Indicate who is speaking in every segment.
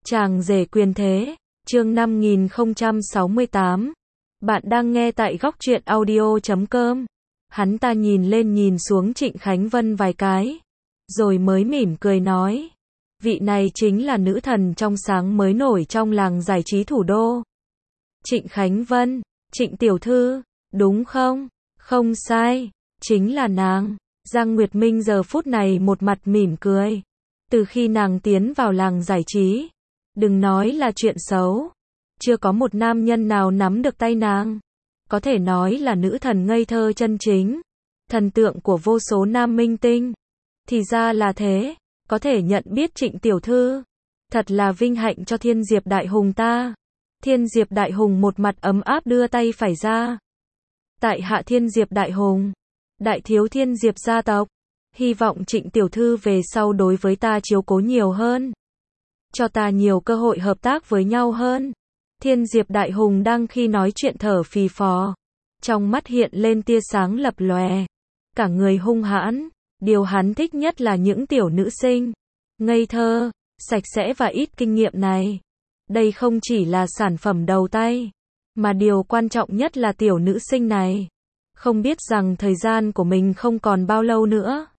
Speaker 1: Chàng rể quyền thế, chương 5068. Bạn đang nghe tại góc truyện audio.com. Hắn ta nhìn lên nhìn xuống Trịnh Khánh Vân vài cái, rồi mới mỉm cười nói. Vị này chính là nữ thần trong sáng mới nổi trong làng giải trí thủ đô. Trịnh Khánh Vân, Trịnh tiểu thư, đúng không? Không sai, chính là nàng. Giang Nguyệt Minh giờ phút này một mặt mỉm cười. Từ khi nàng tiến vào làng giải trí, đừng nói là chuyện xấu, chưa có một nam nhân nào nắm được tay nàng. Có thể nói là nữ thần ngây thơ chân chính, thần tượng của vô số nam minh tinh. Thì ra là thế, có thể nhận biết Trịnh tiểu thư, thật là vinh hạnh cho Thiên Diệp Đại Hùng ta. Thiên Diệp Đại Hùng một mặt ấm áp đưa tay phải ra. Tại hạ Thiên Diệp Đại Hùng, đại thiếu Thiên Diệp gia tộc, hy vọng Trịnh tiểu thư về sau đối với ta chiếu cố nhiều hơn, cho ta nhiều cơ hội hợp tác với nhau hơn. Thiên Diệp Đại Hùng đang khi nói chuyện thở phì phò, trong mắt hiện lên tia sáng lập lòe, cả người hung hãn. Điều hắn thích nhất là những tiểu nữ sinh ngây thơ, sạch sẽ và ít kinh nghiệm này. Đây không chỉ là sản phẩm đầu tay, mà điều quan trọng nhất là tiểu nữ sinh này không biết rằng thời gian của mình không còn bao lâu nữa.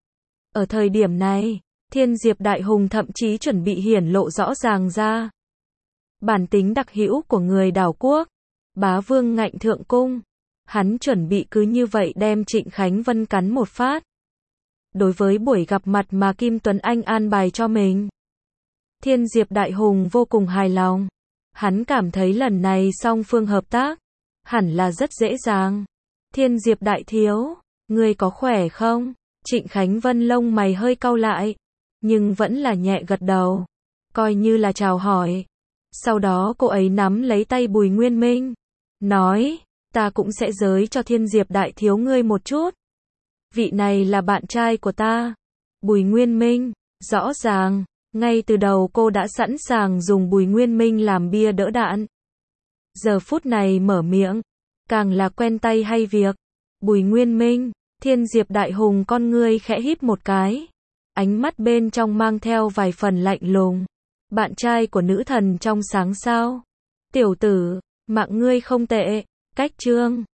Speaker 1: Ở thời điểm này, Thiên Diệp Đại Hùng thậm chí chuẩn bị hiển lộ rõ ràng ra bản tính đặc hữu của người đảo quốc, bá vương ngạnh thượng cung. Hắn chuẩn bị cứ như vậy đem Trịnh Khánh Vân cắn một phát. Đối với buổi gặp mặt mà Kim Tuấn Anh an bài cho mình, Thiên Diệp Đại Hùng vô cùng hài lòng. Hắn cảm thấy lần này song phương hợp tác hẳn là rất dễ dàng. Thiên Diệp Đại thiếu, ngươi có khỏe không? Trịnh Khánh Vân lông mày hơi cau lại, nhưng vẫn là nhẹ gật đầu, coi như là chào hỏi. Sau đó cô ấy nắm lấy tay Bùi Nguyên Minh, nói, ta cũng sẽ giới cho Thiên Diệp Đại thiếu ngươi một chút. Vị này là bạn trai của ta. Bùi Nguyên Minh, rõ ràng, ngay từ đầu cô đã sẵn sàng dùng Bùi Nguyên Minh làm bia đỡ đạn. Giờ phút này mở miệng, càng là quen tay hay việc. Bùi Nguyên Minh, Thiên Diệp Đại Hùng con ngươi khẽ híp một cái, ánh mắt bên trong mang theo vài phần lạnh lùng. Bạn trai của nữ thần trong sáng sao? Tiểu tử, mạng ngươi không tệ. Cách chương